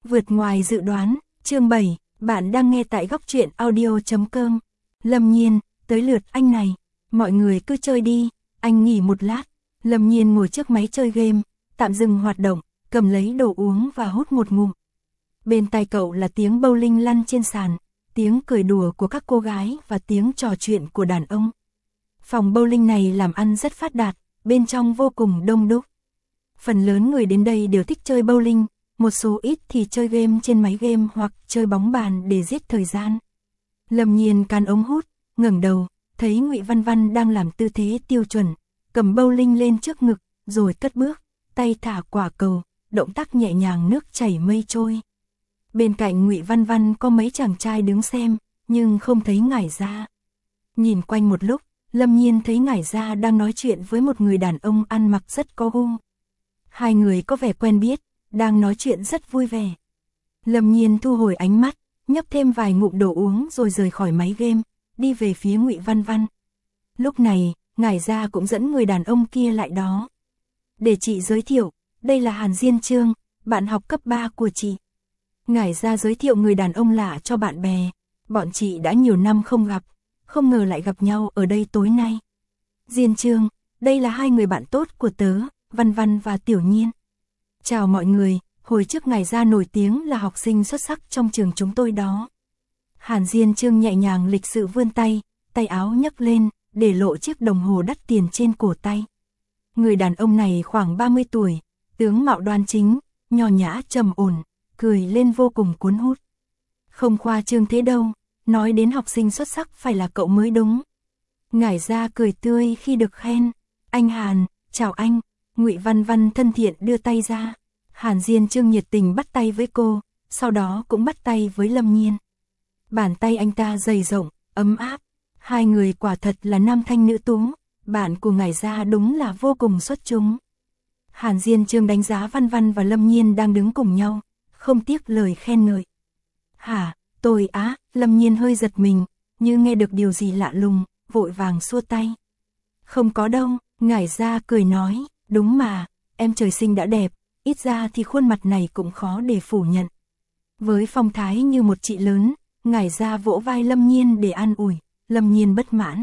Vượt ngoài dự đoán, chương 7, bạn đang nghe tại góc truyện audio.com. Lâm Nhiên, tới lượt anh này, mọi người cứ chơi đi, anh nghỉ một lát. Lâm Nhiên ngồi trước máy chơi game, tạm dừng hoạt động, cầm lấy đồ uống và hút một ngụm. Bên tai cậu là tiếng bowling lăn trên sàn, tiếng cười đùa của các cô gái và tiếng trò chuyện của đàn ông. Phòng bowling này làm ăn rất phát đạt, bên trong vô cùng đông đúc. Phần lớn người đến đây đều thích chơi bowling, một số ít thì chơi game trên máy game hoặc chơi bóng bàn để giết thời gian. Lâm Nhiên cán ống hút, ngẩng đầu, thấy Ngụy Văn Văn đang làm tư thế tiêu chuẩn, cầm bowling lên trước ngực, rồi cất bước, tay thả quả cầu, động tác nhẹ nhàng nước chảy mây trôi. Bên cạnh Ngụy Văn Văn có mấy chàng trai đứng xem, nhưng không thấy Ngải Gia. Nhìn quanh một lúc, Lâm Nhiên thấy Ngải Gia đang nói chuyện với một người đàn ông ăn mặc rất có gu. Hai người có vẻ quen biết, đang nói chuyện rất vui vẻ. Lâm Nhiên thu hồi ánh mắt, nhấp thêm vài ngụm đồ uống rồi rời khỏi máy game, đi về phía Ngụy Văn Văn. Lúc này, Ngải Gia cũng dẫn người đàn ông kia lại đó. Để chị giới thiệu, đây là Hàn Diên Chương, bạn học cấp 3 của chị. Ngải Gia giới thiệu người đàn ông lạ cho bạn bè. Bọn chị đã nhiều năm không gặp, không ngờ lại gặp nhau ở đây tối nay. Diên Chương, đây là hai người bạn tốt của tớ, Văn Văn và Tiểu Nhiên. Chào mọi người, hồi trước Ngải Gia nổi tiếng là học sinh xuất sắc trong trường chúng tôi đó. Hàn Diên Chương nhẹ nhàng lịch sự vươn tay, tay áo nhấc lên, để lộ chiếc đồng hồ đắt tiền trên cổ tay. Người đàn ông này khoảng 30 tuổi, tướng mạo đoan chính, nho nhã trầm ổn, cười lên vô cùng cuốn hút. Không khoa trương thế đâu, nói đến học sinh xuất sắc phải là cậu mới đúng. Ngải Gia cười tươi khi được khen. Anh Hàn, chào anh. Ngụy Văn Văn thân thiện đưa tay ra. Hàn Diên Chương nhiệt tình bắt tay với cô, sau đó cũng bắt tay với Lâm Nhiên. Bàn tay anh ta dày rộng, ấm áp. Hai người quả thật là nam thanh nữ tú, bạn của Ngải Gia đúng là vô cùng xuất chúng. Hàn Diên Chương đánh giá Văn Văn và Lâm Nhiên đang đứng cùng nhau, không tiếc lời khen ngợi. Hả, tôi á, Lâm Nhiên hơi giật mình, như nghe được điều gì lạ lùng, vội vàng xua tay. Không có đâu, Ngải Gia cười nói, đúng mà, em trời sinh đã đẹp, ít ra thì khuôn mặt này cũng khó để phủ nhận. Với phong thái như một chị lớn, Ngải Gia vỗ vai Lâm Nhiên để an ủi. Lâm Nhiên bất mãn.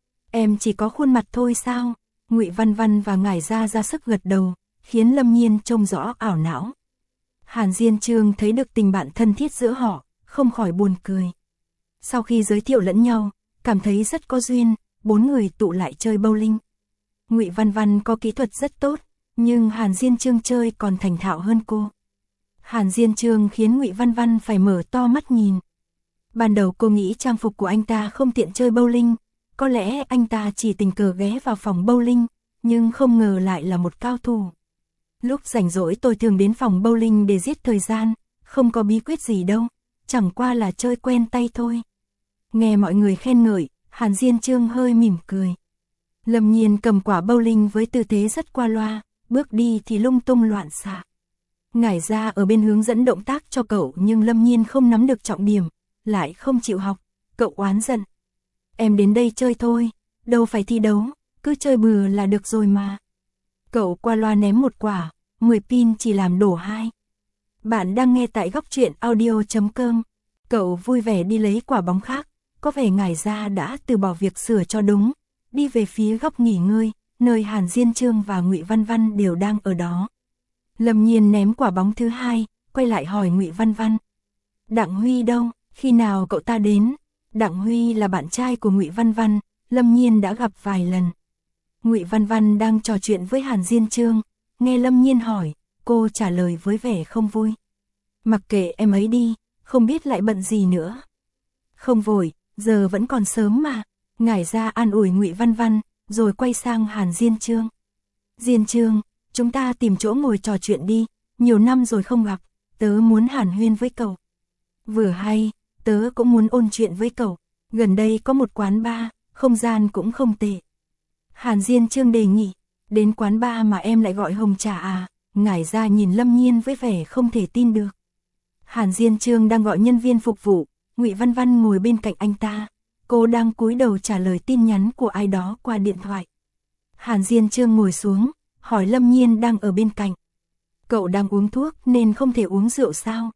Em chỉ có khuôn mặt thôi sao? Ngụy Văn Văn và Ngải Gia ra sức gật đầu, khiến Lâm Nhiên trông rõ ảo não. Hàn Diên Chương thấy được tình bạn thân thiết giữa họ, không khỏi buồn cười. Sau khi giới thiệu lẫn nhau, cảm thấy rất có duyên, bốn người tụ lại chơi bowling. Ngụy Văn Văn có kỹ thuật rất tốt, nhưng Hàn Diên Chương chơi còn thành thạo hơn cô. Hàn Diên Chương khiến Ngụy Văn Văn phải mở to mắt nhìn. Ban đầu cô nghĩ trang phục của anh ta không tiện chơi bowling, có lẽ anh ta chỉ tình cờ ghé vào phòng bowling, nhưng không ngờ lại là một cao thủ. Lúc rảnh rỗi tôi thường đến phòng bowling để giết thời gian, không có bí quyết gì đâu, chẳng qua là chơi quen tay thôi. Nghe mọi người khen ngợi, Hàn Diên Chương hơi mỉm cười. Lâm Nhiên cầm quả bowling với tư thế rất qua loa, bước đi thì lung tung loạn xạ. Ngải Gia ở bên hướng dẫn động tác cho cậu nhưng Lâm Nhiên không nắm được trọng điểm, lại không chịu học, cậu oán giận. Em đến đây chơi thôi, đâu phải thi đấu, cứ chơi bừa là được rồi mà. Cậu qua loa ném một quả, 10 pin chỉ làm đổ 2. Bạn đang nghe tại góc truyện audio.com. Cậu vui vẻ đi lấy quả bóng khác, có vẻ Ngải Gia đã từ bỏ việc sửa cho đúng, đi về phía góc nghỉ ngơi, nơi Hàn Diên Chương và Ngụy Văn Văn đều đang ở đó. Lâm Nhiên ném quả bóng thứ 2, quay lại hỏi Ngụy Văn Văn. Đặng Huy đâu, khi nào cậu ta đến? Đặng Huy là bạn trai của Ngụy Văn Văn, Lâm Nhiên đã gặp vài lần. Ngụy Văn Văn đang trò chuyện với Hàn Diên Chương, nghe Lâm Nhiên hỏi, cô trả lời với vẻ không vui. Mặc kệ em ấy đi, không biết lại bận gì nữa. Không vội, giờ vẫn còn sớm mà. Ngải Gia an ủi Ngụy Văn Văn, rồi quay sang Hàn Diên Chương. Diên Chương, chúng ta tìm chỗ ngồi trò chuyện đi, nhiều năm rồi không gặp, tớ muốn hàn huyên với cậu. Vừa hay, tớ cũng muốn ôn chuyện với cậu, gần đây có một quán bar, không gian cũng không tệ. Hàn Diên Chương đề nghị, đến quán bar mà em lại gọi hồng trà à? Ngải Gia nhìn Lâm Nhiên với vẻ không thể tin được. Hàn Diên Chương đang gọi nhân viên phục vụ, Ngụy Văn Văn ngồi bên cạnh anh ta, cô đang cúi đầu trả lời tin nhắn của ai đó qua điện thoại. Hàn Diên Chương ngồi xuống, hỏi Lâm Nhiên đang ở bên cạnh. Cậu đang uống thuốc nên không thể uống rượu sao?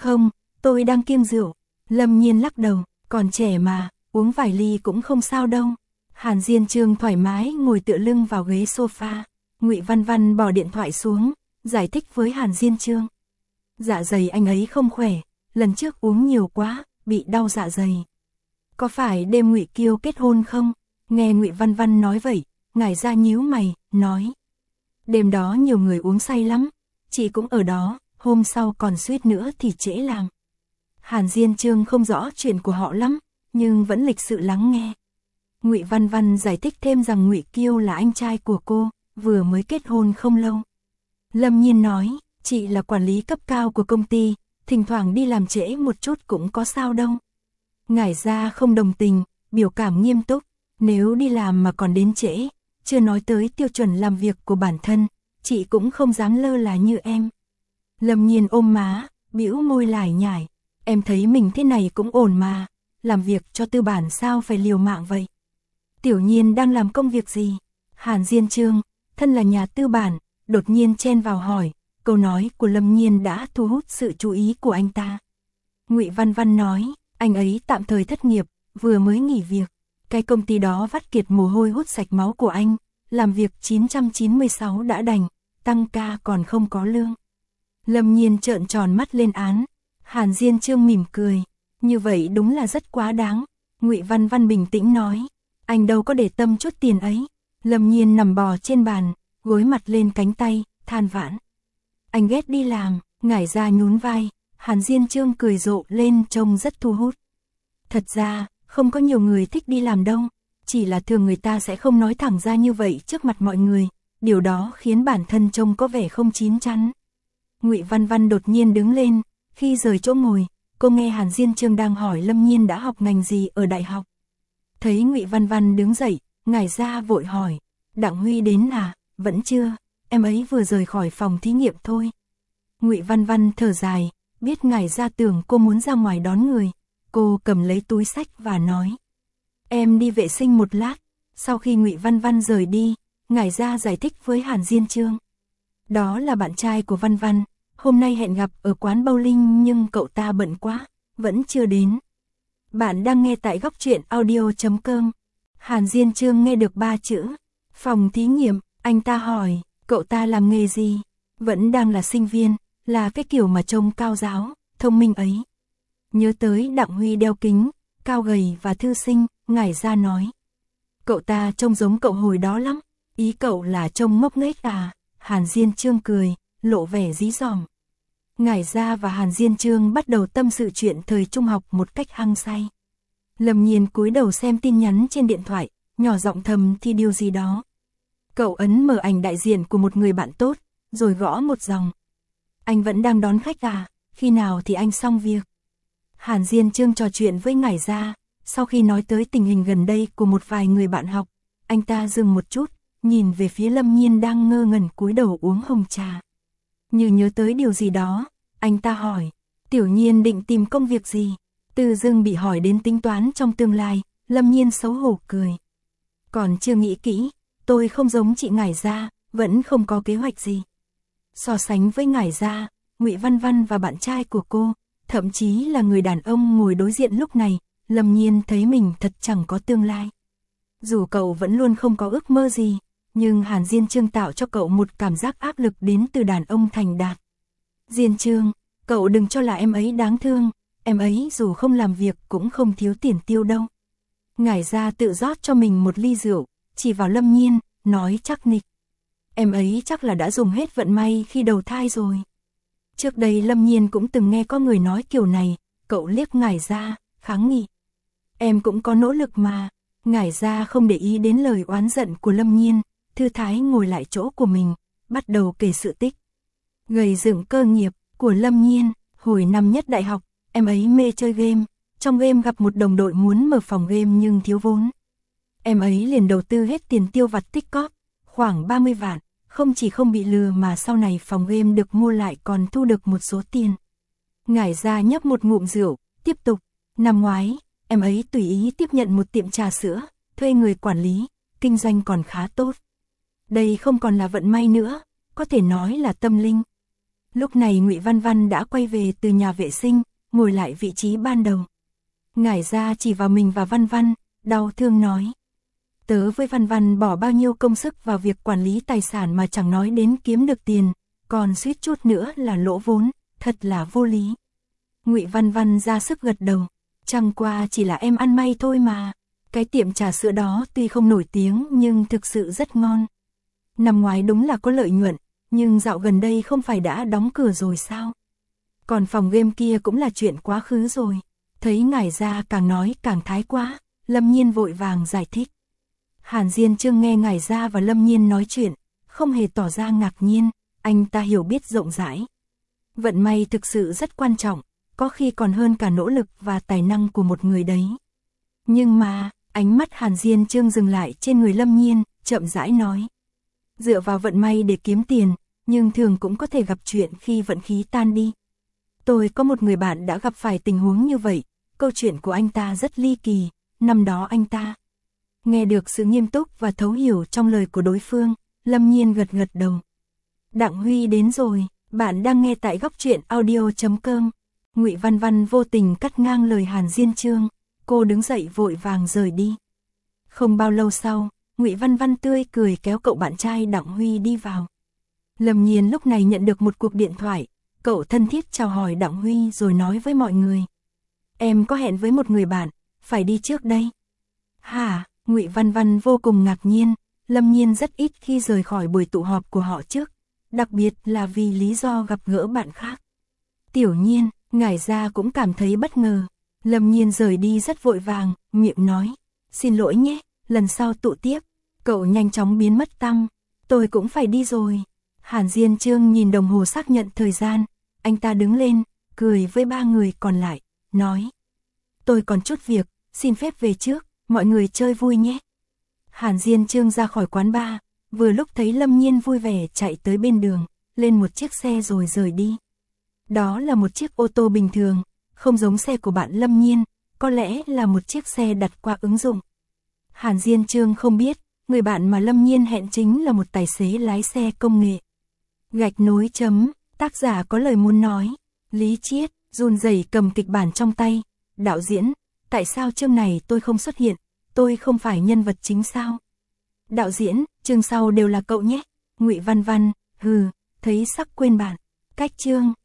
Không, tôi đang kiêng rượu. Lâm Nhiên lắc đầu, còn trẻ mà, uống vài ly cũng không sao đâu. Hàn Diên Chương thoải mái ngồi tựa lưng vào ghế sofa. Ngụy Văn Văn bỏ điện thoại xuống, giải thích với Hàn Diên Chương. Dạ dày anh ấy không khỏe, lần trước uống nhiều quá, bị đau dạ dày. Có phải đêm Ngụy Kiêu kết hôn không? Nghe Ngụy Văn Văn nói vậy, ngải ra nhíu mày, nói. Đêm đó nhiều người uống say lắm, chị cũng ở đó, hôm sau còn suýt nữa thì trễ làm. Hàn Diên Chương không rõ chuyện của họ lắm, nhưng vẫn lịch sự lắng nghe. Ngụy Văn Văn giải thích thêm rằng Ngụy Kiêu là anh trai của cô, vừa mới kết hôn không lâu. Lâm Nhiên nói, chị là quản lý cấp cao của công ty, thỉnh thoảng đi làm trễ một chút cũng có sao đâu. Ngải ra không đồng tình, biểu cảm nghiêm túc, nếu đi làm mà còn đến trễ, chưa nói tới tiêu chuẩn làm việc của bản thân, chị cũng không dám lơ là như em. Lâm Nhiên ôm má, bĩu môi lải nhải, em thấy mình thế này cũng ổn mà, làm việc cho tư bản sao phải liều mạng vậy. Tiểu Nhiên đang làm công việc gì? Hàn Diên Chương, thân là nhà tư bản, đột nhiên chen vào hỏi, câu nói của Lâm Nhiên đã thu hút sự chú ý của anh ta. Ngụy Văn Văn nói, anh ấy tạm thời thất nghiệp, vừa mới nghỉ việc. Cái công ty đó vắt kiệt mồ hôi hút sạch máu của anh, làm việc 996 đã đành, tăng ca còn không có lương. Lâm Nhiên trợn tròn mắt lên án. Hàn Diên Chương mỉm cười, như vậy đúng là rất quá đáng. Ngụy Văn Văn bình tĩnh nói, anh đâu có để tâm chút tiền ấy. Lâm Nhiên nằm bò trên bàn, gối mặt lên cánh tay, than vãn. Anh ghét đi làm, ngải ra nhún vai. Hàn Diên Chương cười rộ lên trông rất thu hút. Thật ra, không có nhiều người thích đi làm đâu, chỉ là thường người ta sẽ không nói thẳng ra như vậy trước mặt mọi người, điều đó khiến bản thân trông có vẻ không chín chắn. Ngụy Văn Văn đột nhiên đứng lên, khi rời chỗ ngồi, cô nghe Hàn Diên Chương đang hỏi Lâm Nhiên đã học ngành gì ở đại học. Thấy Ngụy Văn Văn đứng dậy, ngải ra vội hỏi, Đặng Huy đến à? Vẫn chưa, em ấy vừa rời khỏi phòng thí nghiệm thôi. Ngụy Văn Văn thở dài, biết ngải ra tưởng cô muốn ra ngoài đón người, cô cầm lấy túi xách và nói, em đi vệ sinh một lát. Sau khi Ngụy Văn Văn rời đi, ngải ra giải thích với Hàn Diên Chương. Đó là bạn trai của Văn Văn, hôm nay hẹn gặp ở quán bowling nhưng cậu ta bận quá, vẫn chưa đến. Bạn đang nghe tại góc truyện audio.com. Hàn Diên Chương nghe được 3 chữ phòng thí nghiệm, anh ta hỏi, cậu ta làm nghề gì? Vẫn đang là sinh viên, là cái kiểu mà trông cao giáo, thông minh ấy. Nhớ tới Đặng Huy đeo kính, cao gầy và thư sinh, ngải ra nói. Cậu ta trông giống cậu hồi đó lắm, ý cậu là trông ngốc nghếch à? Hàn Diên Chương cười, lộ vẻ dí dỏm. Ngải ra và Hàn Diên Chương bắt đầu tâm sự chuyện thời trung học một cách hăng say. Lâm Nhiên cúi đầu xem tin nhắn trên điện thoại, nhỏ giọng thầm thì điều gì đó. Cậu ấn mở ảnh đại diện của một người bạn tốt, rồi gõ một dòng. Anh vẫn đang đón khách à? Khi nào thì anh xong việc? Hàn Diên Chương trò chuyện với ngải ra, sau khi nói tới tình hình gần đây của một vài người bạn học, anh ta dừng một chút, nhìn về phía Lâm Nhiên đang ngơ ngẩn cúi đầu uống hồng trà. Như nhớ tới điều gì đó, anh ta hỏi, Tiểu Nhiên định tìm công việc gì? Từ dưng bị hỏi đến tính toán trong tương lai, Lâm Nhiên xấu hổ cười. Còn chưa nghĩ kỹ, tôi không giống chị ngải ra, vẫn không có kế hoạch gì. So sánh với ngải ra, Ngụy Văn Văn và bạn trai của cô, thậm chí là người đàn ông ngồi đối diện lúc này, Lâm Nhiên thấy mình thật chẳng có tương lai. Dù cậu vẫn luôn không có ước mơ gì, nhưng Hàn Diên Chương tạo cho cậu một cảm giác áp lực đến từ đàn ông thành đạt. Diên Chương, cậu đừng cho là em ấy đáng thương, em ấy dù không làm việc cũng không thiếu tiền tiêu đâu. Ngải ra tự rót cho mình một ly rượu, chỉ vào Lâm Nhiên, nói chắc nịch. Em ấy chắc là đã dùng hết vận may khi đầu thai rồi. Trước đây Lâm Nhiên cũng từng nghe có người nói kiểu này, cậu liếc ngải ra, kháng nghị. Em cũng có nỗ lực mà. Ngải ra không để ý đến lời oán giận của Lâm Nhiên, thư thái ngồi lại chỗ của mình, bắt đầu kể sự tích. Gầy dựng cơ nghiệp của Lâm Nhiên, hồi năm nhất đại học, em ấy mê chơi game, trong game gặp một đồng đội muốn mở phòng game nhưng thiếu vốn. Em ấy liền đầu tư hết tiền tiêu vặt tích cóp, khoảng 30 vạn, không chỉ không bị lừa mà sau này phòng game được mua lại còn thu được một số tiền. Ngải ra nhấp một ngụm rượu, tiếp tục, năm ngoái, em ấy tùy ý tiếp nhận một tiệm trà sữa, thuê người quản lý, kinh doanh còn khá tốt. Đây không còn là vận may nữa, có thể nói là tâm linh. Lúc này Ngụy Văn Văn đã quay về từ nhà vệ sinh, ngồi lại vị trí ban đầu. Ngải Gia chỉ vào mình và Văn Văn, đau thương nói. Tớ với Văn Văn bỏ bao nhiêu công sức vào việc quản lý tài sản mà chẳng nói đến kiếm được tiền, còn suýt chút nữa là lỗ vốn, thật là vô lý. Ngụy Văn Văn ra sức gật đầu, chẳng qua chỉ là em ăn may thôi mà. Cái tiệm trà sữa đó tuy không nổi tiếng nhưng thực sự rất ngon. Năm ngoái đúng là có lợi nhuận, nhưng dạo gần đây không phải đã đóng cửa rồi sao? Còn phòng game kia cũng là chuyện quá khứ rồi. Thấy Ngải Gia càng nói càng thái quá, Lâm Nhiên vội vàng giải thích. Hàn Diên Chương nghe Ngải Gia và Lâm Nhiên nói chuyện, không hề tỏ ra ngạc nhiên, anh ta hiểu biết rộng rãi. Vận may thực sự rất quan trọng, có khi còn hơn cả nỗ lực và tài năng của một người đấy. Nhưng mà, ánh mắt Hàn Diên Chương dừng lại trên người Lâm Nhiên, chậm rãi nói. Dựa vào vận may để kiếm tiền, nhưng thường cũng có thể gặp chuyện khi vận khí tan đi. Tôi có một người bạn đã gặp phải tình huống như vậy, câu chuyện của anh ta rất ly kỳ, năm đó anh ta. Nghe được sự nghiêm túc và thấu hiểu trong lời của đối phương, Lâm Nhiên gật gật đầu. Đặng Huy đến rồi, bạn đang nghe tại góc truyện audio.com. Ngụy Văn Văn vô tình cắt ngang lời Hàn Diên Chương, cô đứng dậy vội vàng rời đi. Không bao lâu sau, Ngụy Văn Văn tươi cười kéo cậu bạn trai Đặng Huy đi vào. Lâm Nhiên lúc này nhận được một cuộc điện thoại, cậu thân thiết chào hỏi Đặng Huy rồi nói với mọi người. Em có hẹn với một người bạn, phải đi trước đây. Hả? Ngụy Văn Văn vô cùng ngạc nhiên, Lâm Nhiên rất ít khi rời khỏi buổi tụ họp của họ trước, đặc biệt là vì lý do gặp gỡ bạn khác. Tiểu Nhiên, Ngải Gia cũng cảm thấy bất ngờ. Lâm Nhiên rời đi rất vội vàng, miệng nói. Xin lỗi nhé, lần sau tụ tiếp. Cậu nhanh chóng biến mất tăm. Tôi cũng phải đi rồi. Hàn Diên Chương nhìn đồng hồ xác nhận thời gian. Anh ta đứng lên, cười với ba người còn lại, nói. Tôi còn chút việc, xin phép về trước, mọi người chơi vui nhé. Hàn Diên Chương ra khỏi quán bar, vừa lúc thấy Lâm Nhiên vui vẻ chạy tới bên đường, lên một chiếc xe rồi rời đi. Đó là một chiếc ô tô bình thường, không giống xe của bạn Lâm Nhiên, có lẽ là một chiếc xe đặt qua ứng dụng. Hàn Diên Chương không biết, người bạn mà Lâm Nhiên hẹn chính là một tài xế lái xe công nghệ. Gạch nối chấm, tác giả có lời muốn nói. Lý Chiết, run rẩy cầm kịch bản trong tay. Đạo diễn, tại sao chương này tôi không xuất hiện, tôi không phải nhân vật chính sao? Đạo diễn, chương sau đều là cậu nhé. Ngụy Văn Văn, thấy sắp quên bạn. Cách chương.